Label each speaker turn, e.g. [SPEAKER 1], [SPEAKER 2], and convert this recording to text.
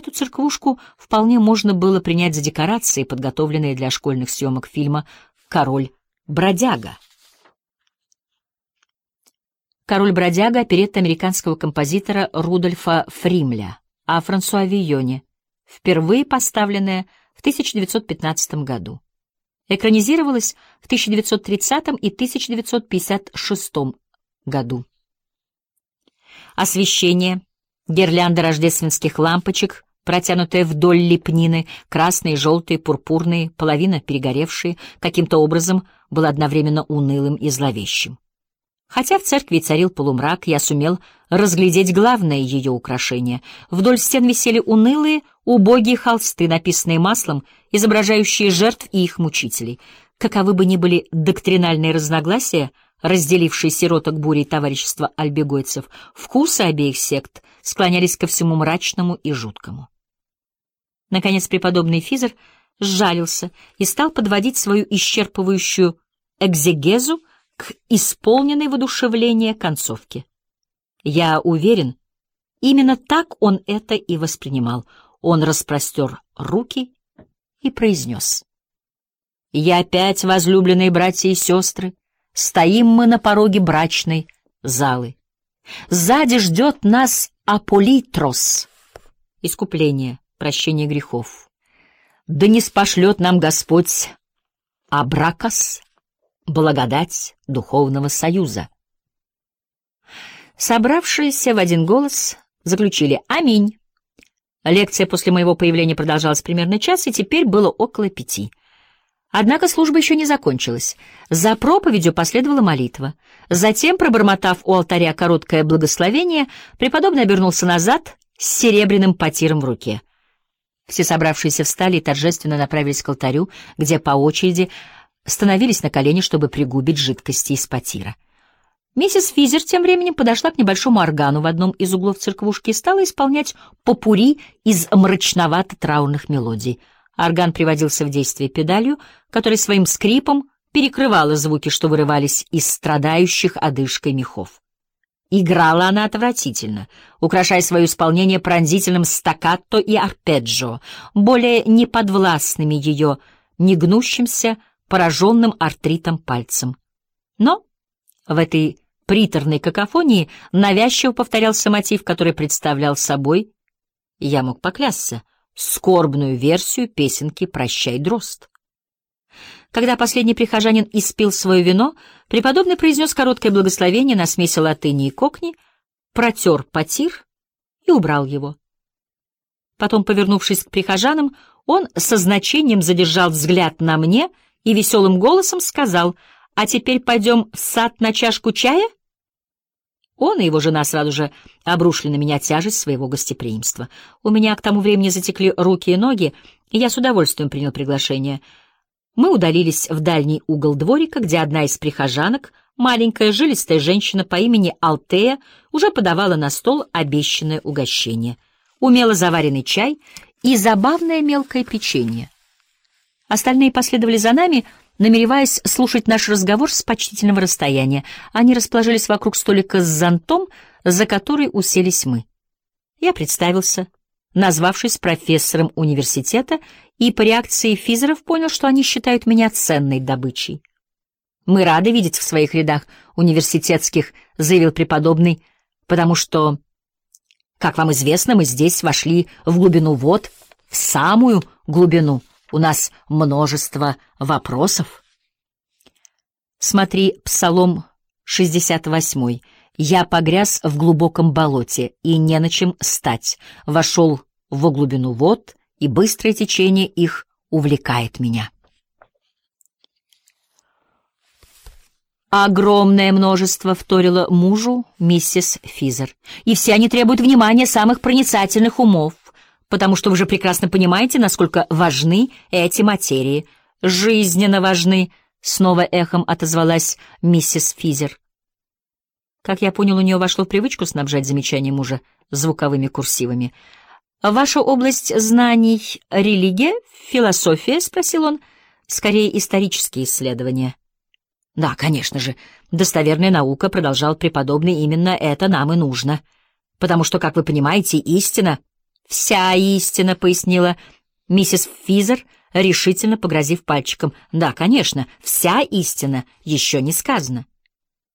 [SPEAKER 1] Эту церквушку вполне можно было принять за декорации, подготовленные для школьных съемок фильма «Король-бродяга». «Король-бродяга» — оперетта американского композитора Рудольфа Фримля о Франсуа Вийоне, впервые поставленная в 1915 году. Экранизировалась в 1930 и 1956 году. Освещение, гирлянда рождественских лампочек, протянутые вдоль лепнины, красные, желтые, пурпурные, половина перегоревшие, каким-то образом было одновременно унылым и зловещим. Хотя в церкви царил полумрак, я сумел разглядеть главное ее украшение. Вдоль стен висели унылые, убогие холсты, написанные маслом, изображающие жертв и их мучителей. Каковы бы ни были доктринальные разногласия, разделившие сироток бури и товарищества альбегойцев, вкусы обеих сект склонялись ко всему мрачному и жуткому. Наконец преподобный Физер сжалился и стал подводить свою исчерпывающую экзегезу к исполненной воодушевления концовке. Я уверен, именно так он это и воспринимал. Он распростер руки и произнес: «И опять, возлюбленные братья и сестры, стоим мы на пороге брачной залы. Сзади ждет нас аполитрос, искупление, прощение грехов. Да ниспошлет нам Господь абракас, благодать духовного союза». Собравшиеся в один голос заключили «Аминь». Лекция после моего появления продолжалась примерно час, и теперь было около 5. Однако служба еще не закончилась. За проповедью последовала молитва. Затем, пробормотав у алтаря короткое благословение, преподобный обернулся назад с серебряным потиром в руке. Все собравшиеся встали и торжественно направились к алтарю, где по очереди становились на колени, чтобы пригубить жидкости из потира. Миссис Физер тем временем подошла к небольшому органу в одном из углов церквушки и стала исполнять попурри из мрачновато-траурных мелодий. Орган приводился в действие педалью, которая своим скрипом перекрывала звуки, что вырывались из страдающих одышкой мехов. Играла она отвратительно, украшая свое исполнение пронзительным стаккато и арпеджио, более неподвластными ее негнущимся, пораженным артритом пальцем. Но в этой приторной какофонии навязчиво повторялся мотив, который представлял собой, я мог поклясться, скорбную версию песенки «Прощай, дрозд». Когда последний прихожанин испил свое вино, преподобный произнес короткое благословение на смеси латыни и кокни, протер потир и убрал его. Потом, повернувшись к прихожанам, он со значением задержал взгляд на мне и веселым голосом сказал: «А теперь пойдем в сад на чашку чая?» Он и его жена сразу же обрушили на меня тяжесть своего гостеприимства. У меня к тому времени затекли руки и ноги, и я с удовольствием принял приглашение. Мы удалились в дальний угол дворика, где одна из прихожанок, маленькая жилистая женщина по имени Алтея, уже подавала на стол обещанное угощение: умело заваренный чай и забавное мелкое печенье. Остальные последовали за нами, намереваясь слушать наш разговор с почтительного расстояния. Они расположились вокруг столика с зонтом, за который уселись мы. Я представился, назвавшись профессором университета, и по реакции Физеров понял, что они считают меня ценной добычей. «Мы рады видеть в своих рядах университетских», — заявил преподобный, «потому что, как вам известно, мы здесь вошли в глубину вод, в самую глубину. У нас множество вопросов». Смотри Псалом 68. «Я погряз в глубоком болоте, и не на чем стать. Вошел во глубину вод, и быстрое течение их увлекает меня». «Огромное множество», — вторила мужу миссис Физер. «И все они требуют внимания самых проницательных умов, потому что вы же прекрасно понимаете, насколько важны эти материи». «Жизненно важны», — снова эхом отозвалась миссис Физер. Как я понял, у нее вошло в привычку снабжать замечания мужа звуковыми курсивами. «Ваша область знаний — религия, философия?» — спросил он. «Скорее, исторические исследования». «Да, конечно же, достоверная наука», — продолжал преподобный, — «именно это нам и нужно. Потому что, как вы понимаете, истина «Вся истина», — пояснила миссис Физер, решительно погрозив пальчиком. «Да, конечно, вся истина еще не сказана».